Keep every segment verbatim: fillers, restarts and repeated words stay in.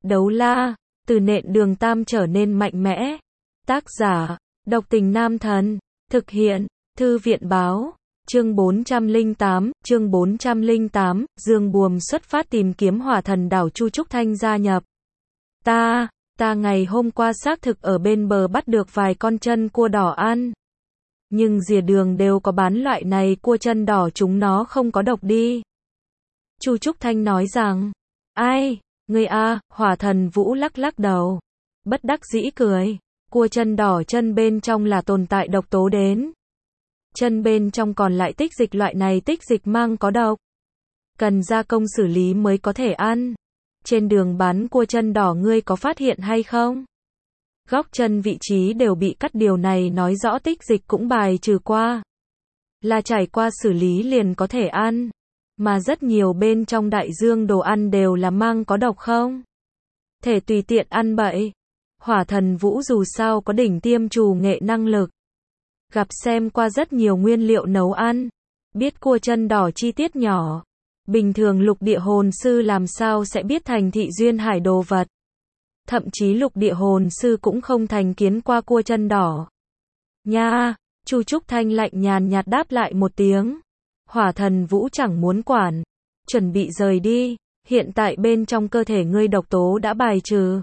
Đấu la, từ nện đường tam trở nên mạnh mẽ. Tác giả, Độc Tình Nam Thần. Thực hiện, Thư viện báo. Chương bốn trăm lẻ tám, chương bốn trăm lẻ tám, Dương Buồm xuất phát tìm kiếm hỏa thần đảo. Chu Trúc Thanh gia nhập. Ta, ta ngày hôm qua xác thực ở bên bờ bắt được vài con chân cua đỏ ăn. Nhưng rìa đường đều có bán loại này cua chân đỏ, chúng nó không có độc đi. Chu Trúc Thanh nói rằng, ai, ngươi a, hỏa thần Vũ lắc lắc đầu. Bất đắc dĩ cười, cua chân đỏ chân bên trong là tồn tại độc tố đến. Chân bên trong còn lại tích dịch, loại này tích dịch mang có độc. Cần gia công xử lý mới có thể ăn. Trên đường bán cua chân đỏ ngươi có phát hiện hay không? Góc chân vị trí đều bị cắt, điều này nói rõ tích dịch cũng bài trừ qua. Là trải qua xử lý liền có thể ăn. Mà rất nhiều bên trong đại dương đồ ăn đều là mang có độc không? Thể tùy tiện ăn bậy. Hỏa thần Vũ dù sao có đỉnh tiêm trù nghệ năng lực. Gặp xem qua rất nhiều nguyên liệu nấu ăn. Biết cua chân đỏ chi tiết nhỏ. Bình thường lục địa hồn sư làm sao sẽ biết thành thị duyên hải đồ vật. Thậm chí lục địa hồn sư cũng không thành kiến qua cua chân đỏ. Nha, Chu Trúc Thanh lạnh nhàn nhạt đáp lại một tiếng. Hỏa thần Vũ chẳng muốn quản. Chuẩn bị rời đi. Hiện tại bên trong cơ thể ngươi độc tố đã bài trừ.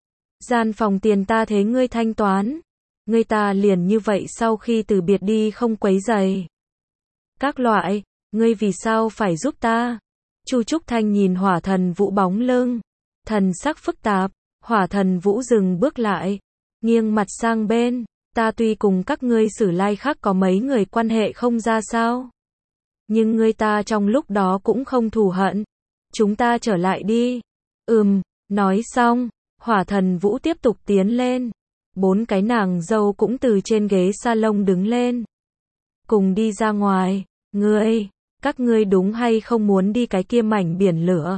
Gian phòng tiền ta thế ngươi thanh toán. Ngươi ta liền như vậy sau khi từ biệt đi không quấy rầy. Các loại, ngươi vì sao phải giúp ta? Chu Trúc Thanh nhìn hỏa thần Vũ bóng lưng. Thần sắc phức tạp. Hỏa thần Vũ dừng bước lại. Nghiêng mặt sang bên. Ta tuy cùng các ngươi Sử Lai Khắc có mấy người quan hệ không ra sao. Nhưng ngươi ta trong lúc đó cũng không thù hận. Chúng ta trở lại đi. Ừm, nói xong. Hỏa thần Vũ tiếp tục tiến lên. Bốn cái nàng dâu cũng từ trên ghế salon đứng lên. Cùng đi ra ngoài. Ngươi, các ngươi đúng hay không muốn đi cái kia mảnh biển lửa?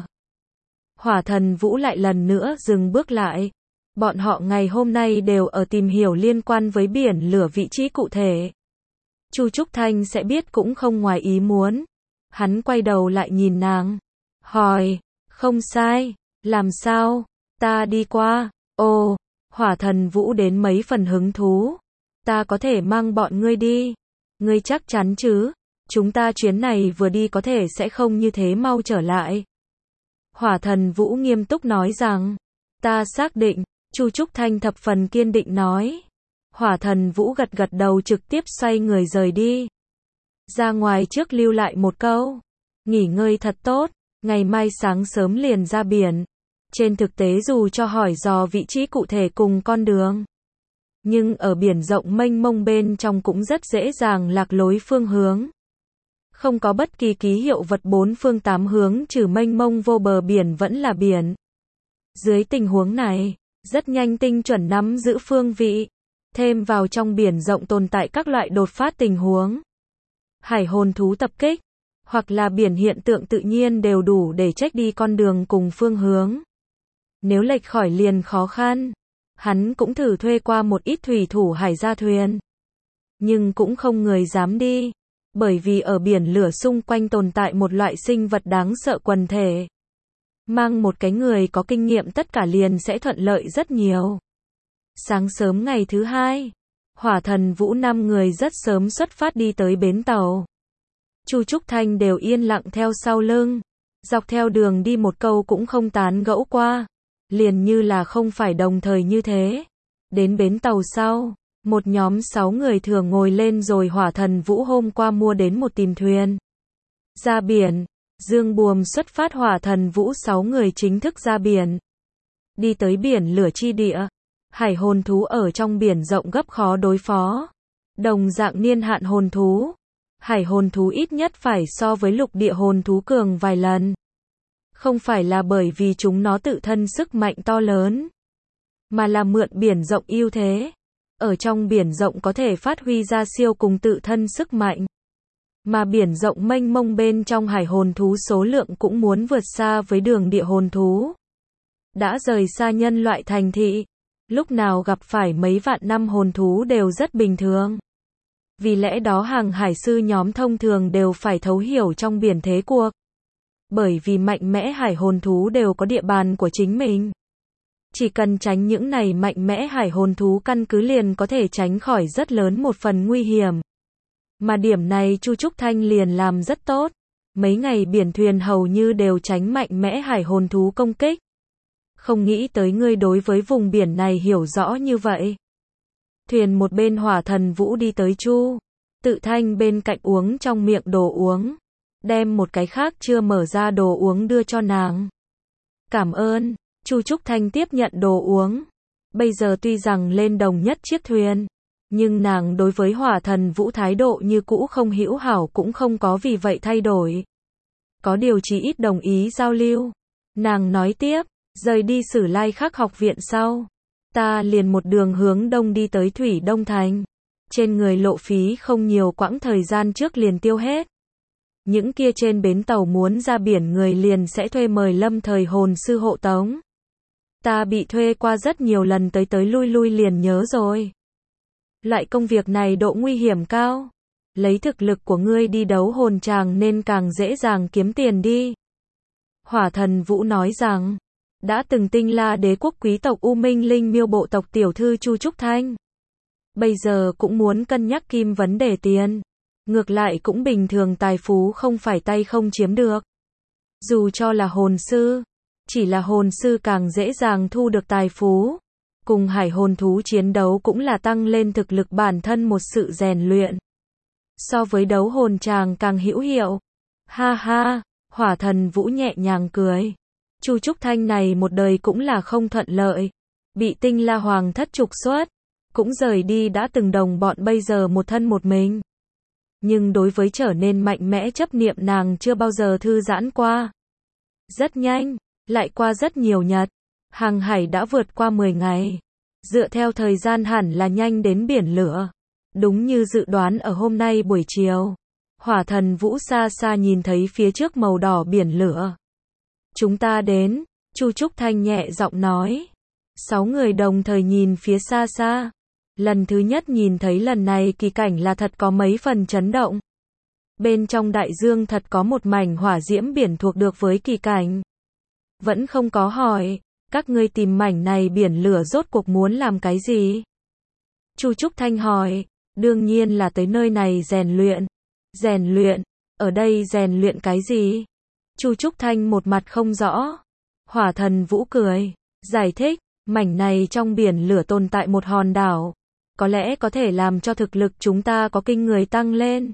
Hỏa thần Vũ lại lần nữa dừng bước lại. Bọn họ ngày hôm nay đều ở tìm hiểu liên quan với biển lửa vị trí cụ thể. Chu Trúc Thanh sẽ biết cũng không ngoài ý muốn. Hắn quay đầu lại nhìn nàng. Hỏi, không sai, làm sao? Ta đi qua. Ồ, hỏa thần Vũ đến mấy phần hứng thú. Ta có thể mang bọn ngươi đi. Ngươi chắc chắn chứ? Chúng ta chuyến này vừa đi có thể sẽ không như thế mau trở lại. Hỏa thần Vũ nghiêm túc nói rằng. Ta xác định. Chu Trúc Thanh thập phần kiên định nói. Hỏa thần Vũ gật gật đầu trực tiếp xoay người rời đi. Ra ngoài trước lưu lại một câu. Nghỉ ngơi thật tốt. Ngày mai sáng sớm liền ra biển. Trên thực tế dù cho hỏi dò vị trí cụ thể cùng con đường. Nhưng ở biển rộng mênh mông bên trong cũng rất dễ dàng lạc lối phương hướng. Không có bất kỳ ký hiệu vật bốn phương tám hướng trừ mênh mông vô bờ biển vẫn là biển. Dưới tình huống này, rất nhanh tinh chuẩn nắm giữ phương vị. Thêm vào trong biển rộng tồn tại các loại đột phát tình huống. Hải hồn thú tập kích, hoặc là biển hiện tượng tự nhiên đều đủ để check đi con đường cùng phương hướng. Nếu lệch khỏi liền khó khăn. Hắn cũng thử thuê qua một ít thủy thủ hải gia thuyền. Nhưng cũng không người dám đi. Bởi vì ở biển lửa xung quanh tồn tại một loại sinh vật đáng sợ quần thể. Mang một cái người có kinh nghiệm tất cả liền sẽ thuận lợi rất nhiều. Sáng sớm ngày thứ hai, hỏa thần Vũ năm người rất sớm xuất phát đi tới bến tàu. Chu Trúc Thanh đều yên lặng theo sau lưng. Dọc theo đường đi một câu cũng không tán gẫu qua. Liền như là không phải đồng thời như thế. Đến bến tàu sau, một nhóm sáu người thường ngồi lên rồi hỏa thần Vũ hôm qua mua đến một tìm thuyền. Ra biển, Dương Buồm xuất phát, hỏa thần Vũ sáu người chính thức ra biển. Đi tới biển lửa chi địa. Hải hồn thú ở trong biển rộng gấp khó đối phó. Đồng dạng niên hạn hồn thú. Hải hồn thú ít nhất phải so với lục địa hồn thú cường vài lần. Không phải là bởi vì chúng nó tự thân sức mạnh to lớn. Mà là mượn biển rộng ưu thế. Ở trong biển rộng có thể phát huy ra siêu cùng tự thân sức mạnh. Mà biển rộng mênh mông bên trong hải hồn thú số lượng cũng muốn vượt xa với đường địa hồn thú. Đã rời xa nhân loại thành thị. Lúc nào gặp phải mấy vạn năm hồn thú đều rất bình thường. Vì lẽ đó hàng hải sư nhóm thông thường đều phải thấu hiểu trong biển thế cuộc. Bởi vì mạnh mẽ hải hồn thú đều có địa bàn của chính mình. Chỉ cần tránh những này mạnh mẽ hải hồn thú căn cứ liền có thể tránh khỏi rất lớn một phần nguy hiểm. Mà điểm này Chu Trúc Thanh liền làm rất tốt. Mấy ngày biển thuyền hầu như đều tránh mạnh mẽ hải hồn thú công kích. Không nghĩ tới ngươi đối với vùng biển này hiểu rõ như vậy. Thuyền một bên Hỏa Thần Vũ đi tới Chu Tự Thanh bên cạnh uống trong miệng đồ uống. Đem một cái khác chưa mở ra đồ uống đưa cho nàng. Cảm ơn. Chu Trúc Thanh tiếp nhận đồ uống. Bây giờ tuy rằng lên đồng nhất chiếc thuyền, nhưng nàng đối với Hỏa Thần Vũ thái độ như cũ không hữu hảo cũng không có vì vậy thay đổi. Có điều chỉ ít đồng ý giao lưu. Nàng nói tiếp, rời đi Sử Lai Khắc học viện sau. Ta liền một đường hướng đông đi tới Thủy Đông Thành. Trên người lộ phí không nhiều, quãng thời gian trước liền tiêu hết. Những kia trên bến tàu muốn ra biển người liền sẽ thuê mời lâm thời hồn sư hộ tống. Ta bị thuê qua rất nhiều lần, tới tới lui lui liền nhớ rồi. Loại công việc này độ nguy hiểm cao. Lấy thực lực của ngươi đi đấu hồn tràng nên càng dễ dàng kiếm tiền đi. Hỏa Thần Vũ nói rằng, đã từng Tinh La đế quốc quý tộc U Minh Linh Miêu bộ tộc tiểu thư Chu Trúc Thanh. Bây giờ cũng muốn cân nhắc kim vấn đề tiền. Ngược lại cũng bình thường, tài phú không phải tay không chiếm được. Dù cho là hồn sư, chỉ là hồn sư càng dễ dàng thu được tài phú. Cùng hải hồn thú chiến đấu cũng là tăng lên thực lực bản thân một sự rèn luyện. So với đấu hồn tràng càng hữu hiệu. Ha ha, Hỏa Thần Vũ nhẹ nhàng cười. Chu Trúc Thanh này một đời cũng là không thuận lợi. Bị Tinh La Hoàng thất trục xuất. Cũng rời đi đã từng đồng bọn, bây giờ một thân một mình. Nhưng đối với trở nên mạnh mẽ chấp niệm nàng chưa bao giờ thư giãn qua. Rất nhanh, lại qua rất nhiều nhật. Hàng hải đã vượt qua mười ngày. Dựa theo thời gian hẳn là nhanh đến biển lửa. Đúng như dự đoán, ở hôm nay buổi chiều, Hỏa Thần Vũ xa xa nhìn thấy phía trước màu đỏ biển lửa. Chúng ta đến, Chu Trúc Thanh nhẹ giọng nói. Sáu người đồng thời nhìn phía xa xa. Lần thứ nhất nhìn thấy lần này kỳ cảnh là thật có mấy phần chấn động. Bên trong đại dương thật có một mảnh hỏa diễm biển thuộc được với kỳ cảnh. Vẫn không có hỏi, các ngươi tìm mảnh này biển lửa rốt cuộc muốn làm cái gì? Chu Trúc Thanh hỏi, đương nhiên là tới nơi này rèn luyện. Rèn luyện? Ở đây rèn luyện cái gì? Chu Trúc Thanh một mặt không rõ. Hỏa Thần Vũ cười, giải thích, mảnh này trong biển lửa tồn tại một hòn đảo. Có lẽ có thể làm cho thực lực chúng ta có kinh người tăng lên.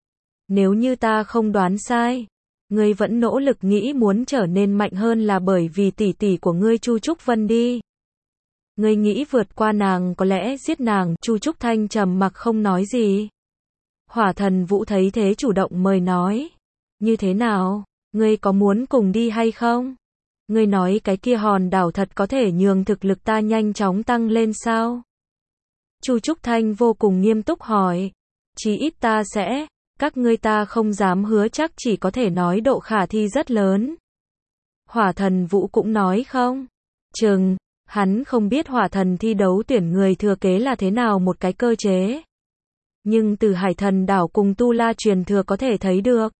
Nếu như ta không đoán sai, ngươi vẫn nỗ lực nghĩ muốn trở nên mạnh hơn là bởi vì tỷ tỷ của ngươi Chu Trúc Vân đi. Ngươi nghĩ vượt qua nàng, có lẽ giết nàng. Chu Trúc Thanh trầm mặc không nói gì. Hỏa Thần Vũ thấy thế chủ động mời nói. Như thế nào? Ngươi có muốn cùng đi hay không? Ngươi nói cái kia hòn đảo thật có thể nhường thực lực ta nhanh chóng tăng lên sao? Chu Trúc Thanh vô cùng nghiêm túc hỏi. Chí ít ta sẽ, các ngươi ta không dám hứa chắc, chỉ có thể nói độ khả thi rất lớn. Hỏa Thần Vũ cũng nói không chừng, hắn không biết hỏa thần thi đấu tuyển người thừa kế là thế nào một cái cơ chế. Nhưng từ Hải Thần đảo cùng Tu La truyền thừa có thể thấy được.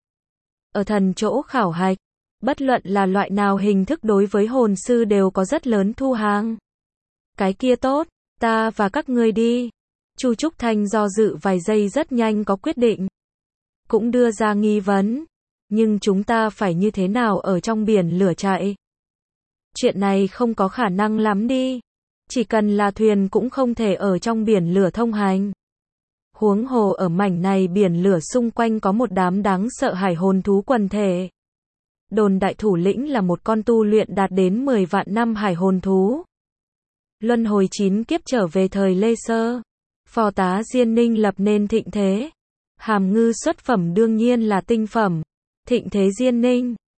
Ở thần chỗ khảo hạch, bất luận là loại nào hình thức đối với hồn sư đều có rất lớn thu hàng. Cái kia tốt, ta và các ngươi đi. Chu Trúc Thanh do dự vài giây rất nhanh có quyết định. Cũng đưa ra nghi vấn. Nhưng chúng ta phải như thế nào ở trong biển lửa chạy? Chuyện này không có khả năng lắm đi. Chỉ cần là thuyền cũng không thể ở trong biển lửa thông hành. Huống hồ ở mảnh này biển lửa xung quanh có một đám đáng sợ hải hồn thú quần thể. Đồn đại thủ lĩnh là một con tu luyện đạt đến mười vạn năm hải hồn thú. Luân hồi chín kiếp trở về thời Lê Sơ. Phò tá Diên Ninh lập nên thịnh thế. Hàm ngư xuất phẩm đương nhiên là tinh phẩm. Thịnh thế Diên Ninh,